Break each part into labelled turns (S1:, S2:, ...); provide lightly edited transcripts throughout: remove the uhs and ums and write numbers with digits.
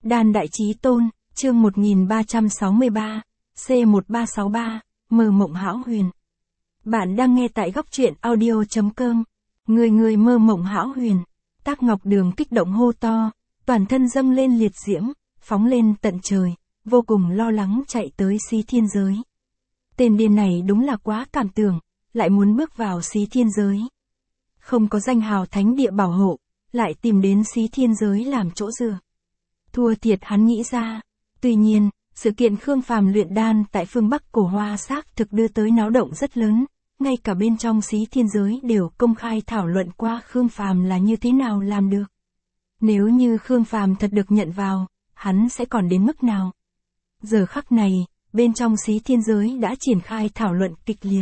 S1: Đan Đại Chí Tôn, chương 1363, C1363, Mơ Mộng Hão Huyền. Bạn đang nghe tại góc truyện audio.com. Người mơ mộng hão huyền. Tác Ngọc Đường kích động hô to, toàn thân dâng lên liệt diễm, phóng lên tận trời, vô cùng lo lắng chạy tới Xí Thiên Giới. Tên điên này đúng là quá cảm tưởng, lại muốn bước vào Xí Thiên Giới. Không có danh hào thánh địa bảo hộ, lại tìm đến Xí Thiên Giới làm chỗ dựa. Thua thiệt hắn nghĩ ra. Tuy nhiên, sự kiện Khương Phàm luyện đan tại phương Bắc Cổ Hoa xác thực đưa tới náo động rất lớn, ngay cả bên trong Xí Thiên Giới đều công khai thảo luận qua Khương Phàm là như thế nào làm được. Nếu như Khương Phàm thật được nhận vào, hắn sẽ còn đến mức nào? Giờ khắc này, bên trong Xí Thiên Giới đã triển khai thảo luận kịch liệt.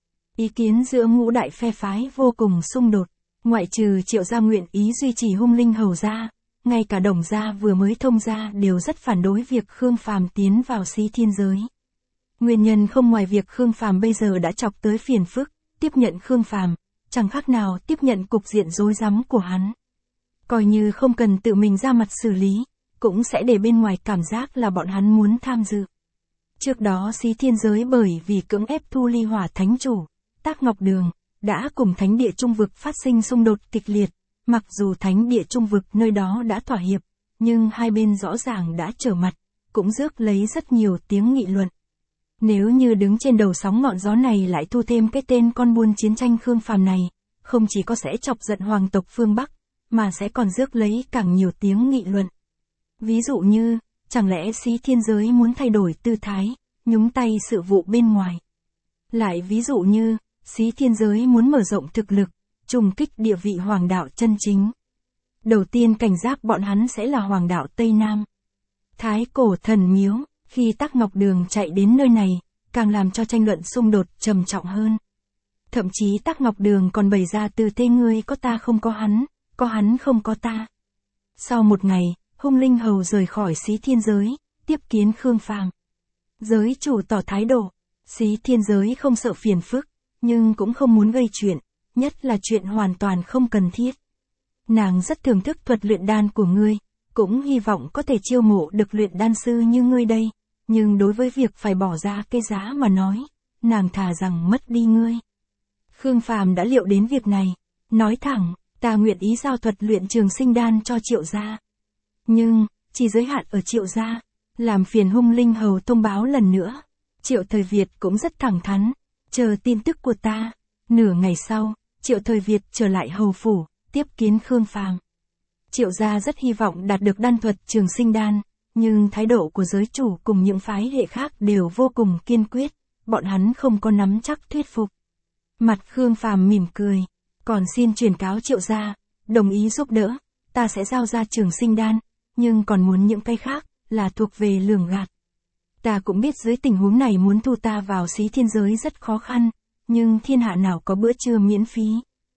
S1: Ý kiến giữa ngũ đại phe phái vô cùng xung đột, ngoại trừ Triệu gia nguyện ý duy trì Hung Linh Hầu gia, ngay cả Đồng gia vừa mới thông gia đều rất phản đối việc Khương Phàm tiến vào Xí Thiên Giới. Nguyên nhân không ngoài việc Khương Phàm bây giờ đã chọc tới phiền phức, tiếp nhận Khương Phàm, chẳng khác nào tiếp nhận cục diện rối rắm của hắn. Coi như không cần tự mình ra mặt xử lý, cũng sẽ để bên ngoài cảm giác là bọn hắn muốn tham dự. Trước đó Xí Thiên Giới bởi vì cưỡng ép thu Ly Hỏa Thánh Chủ, Tác Ngọc Đường, đã cùng Thánh Địa Trung Vực phát sinh xung đột kịch liệt. Mặc dù Thánh Địa Trung Vực nơi đó đã thỏa hiệp, nhưng hai bên rõ ràng đã trở mặt, cũng rước lấy rất nhiều tiếng nghị luận. Nếu như đứng trên đầu sóng ngọn gió này lại thu thêm cái tên con buôn chiến tranh Khương Phàm này, không chỉ có sẽ chọc giận hoàng tộc phương Bắc, mà sẽ còn rước lấy càng nhiều tiếng nghị luận. Ví dụ như, chẳng lẽ Xí Thiên Giới muốn thay đổi tư thái, nhúng tay sự vụ bên ngoài. Lại ví dụ như, Xí Thiên Giới muốn mở rộng thực lực, trùng kích địa vị hoàng đạo chân chính. Đầu tiên cảnh giác bọn hắn sẽ là hoàng đạo Tây Nam. Thái Cổ Thần Miếu, khi Tác Ngọc Đường chạy đến nơi này, càng làm cho tranh luận xung đột trầm trọng hơn. Thậm chí Tác Ngọc Đường còn bày ra tư thế ngươi có ta không có hắn không có ta. Sau một ngày, Hung Linh Hầu rời khỏi Xí Thiên Giới, tiếp kiến Khương Phàm. Giới chủ tỏ thái độ, Xí Thiên Giới không sợ phiền phức, nhưng cũng không muốn gây chuyện, nhất là chuyện hoàn toàn không cần thiết. Nàng rất thưởng thức thuật luyện đan của ngươi, cũng hy vọng có thể chiêu mộ được luyện đan sư như ngươi đây, nhưng đối với việc phải bỏ ra cái giá mà nói, nàng thà rằng mất đi ngươi. Khương Phàm đã liệu đến việc này, nói thẳng, ta nguyện ý giao thuật luyện trường sinh đan cho Triệu gia. Nhưng, chỉ giới hạn ở Triệu gia, làm phiền Hung Linh Hầu thông báo lần nữa. Triệu Thời Việt cũng rất thẳng thắn, chờ tin tức của ta. Nửa ngày sau, Triệu Thời Việt trở lại hầu phủ, tiếp kiến Khương Phàm. Triệu gia rất hy vọng đạt được đan thuật trường sinh đan, nhưng thái độ của giới chủ cùng những phái hệ khác đều vô cùng kiên quyết, bọn hắn không có nắm chắc thuyết phục. Mặt Khương Phàm mỉm cười, còn xin truyền cáo Triệu gia, đồng ý giúp đỡ, ta sẽ giao ra trường sinh đan, nhưng còn muốn những cái khác, là thuộc về lường gạt. Ta cũng biết dưới tình huống này muốn thu ta vào Xí Thiên Giới rất khó khăn, nhưng thiên hạ nào có bữa trưa miễn phí.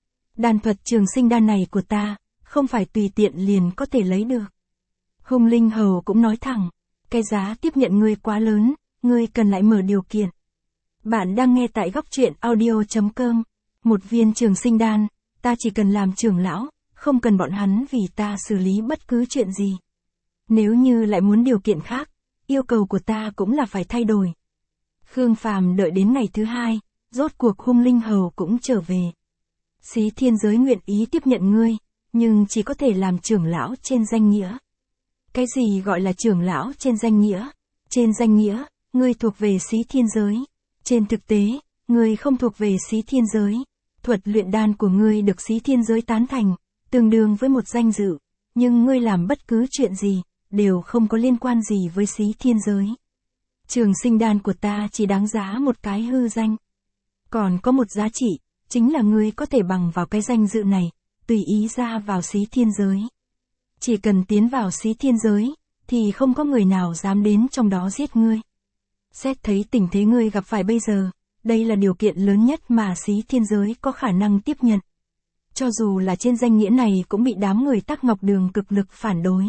S1: Đan thuật trường sinh đan này của ta, không phải tùy tiện liền có thể lấy được. Hung Linh Hầu cũng nói thẳng, cái giá tiếp nhận ngươi quá lớn, ngươi cần lại mở điều kiện. Bạn đang nghe tại góc truyện audio.com. Một viên trường sinh đan, ta chỉ cần làm trưởng lão, không cần bọn hắn vì ta xử lý bất cứ chuyện gì. Nếu như lại muốn điều kiện khác, yêu cầu của ta cũng là phải thay đổi. Khương Phàm đợi đến ngày thứ hai, rốt cuộc Hung Linh Hầu cũng trở về. Xí Thiên Giới nguyện ý tiếp nhận ngươi, nhưng chỉ có thể làm trưởng lão trên danh nghĩa. Cái gì gọi là trưởng lão trên danh nghĩa? Trên danh nghĩa, ngươi thuộc về Xí Thiên Giới. Trên thực tế, ngươi không thuộc về Xí Thiên Giới. Thuật luyện đan của ngươi được Xí Thiên Giới tán thành, tương đương với một danh dự, nhưng ngươi làm bất cứ chuyện gì, đều không có liên quan gì với Xí Thiên Giới. Trường sinh đan của ta chỉ đáng giá một cái hư danh. Còn có một giá trị, chính là ngươi có thể bằng vào cái danh dự này, tùy ý ra vào Xí Thiên Giới. Chỉ cần tiến vào Xí Thiên Giới, thì không có người nào dám đến trong đó giết ngươi. Xét thấy tình thế ngươi gặp phải bây giờ, đây là điều kiện lớn nhất mà Xí Thiên Giới có khả năng tiếp nhận. Cho dù là trên danh nghĩa này cũng bị đám người Tác Ngọc Đường cực lực phản đối.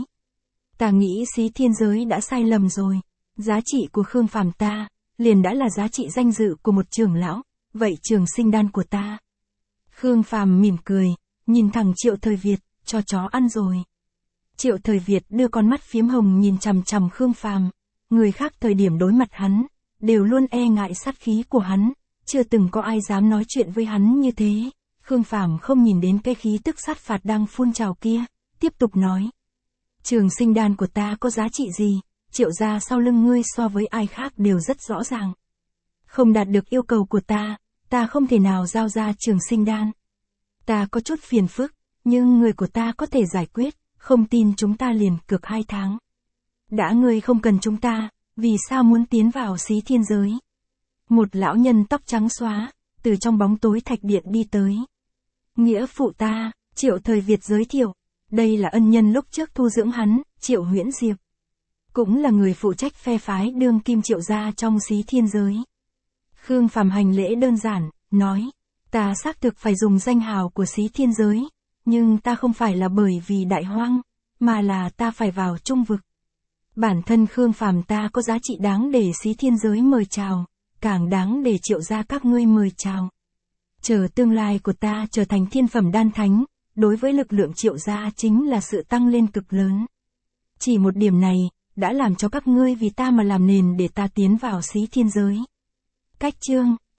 S1: Ta nghĩ Xí Thiên Giới đã sai lầm rồi, giá trị của Khương Phàm ta, liền đã là giá trị danh dự của một trưởng lão, vậy trường sinh đan của ta. Khương Phàm mỉm cười, nhìn thẳng Triệu Thời Việt, cho chó ăn rồi. Triệu Thời Việt đưa con mắt phiếm hồng nhìn chằm chằm Khương Phàm, người khác thời điểm đối mặt hắn, đều luôn e ngại sát khí của hắn, chưa từng có ai dám nói chuyện với hắn như thế. Khương Phàm không nhìn đến cái khí tức sát phạt đang phun trào kia, tiếp tục nói. Trường sinh đan của ta có giá trị gì, Triệu gia sau lưng ngươi so với ai khác đều rất rõ ràng. Không đạt được yêu cầu của ta không thể nào giao ra trường sinh đan. Ta có chút phiền phức, nhưng người của ta có thể giải quyết, không tin chúng ta liền cược 2 tháng. Đã ngươi không cần chúng ta, vì sao muốn tiến vào Xí Thiên giới? Một lão nhân tóc trắng xóa, từ trong bóng tối thạch điện đi tới. Nghĩa phụ ta, Triệu Thời Việt giới thiệu, đây là ân nhân lúc trước thu dưỡng hắn, Triệu Huyễn Diệp. Cũng là người phụ trách phe phái đương kim Triệu gia trong Xí Thiên giới. Khương Phàm hành lễ đơn giản, nói, ta xác thực phải dùng danh hào của Xí Thiên giới, nhưng ta không phải là bởi vì đại hoang, mà là ta phải vào trung vực. Bản thân Khương Phàm ta có giá trị đáng để Xí Thiên giới mời chào, càng đáng để Triệu gia các ngươi mời chào. Chờ tương lai của ta trở thành thiên phẩm đan thánh, đối với lực lượng Triệu gia chính là sự tăng lên cực lớn. Chỉ một điểm này, đã làm cho các ngươi vì ta mà làm nền để ta tiến vào Xí Thiên giới. Cách chương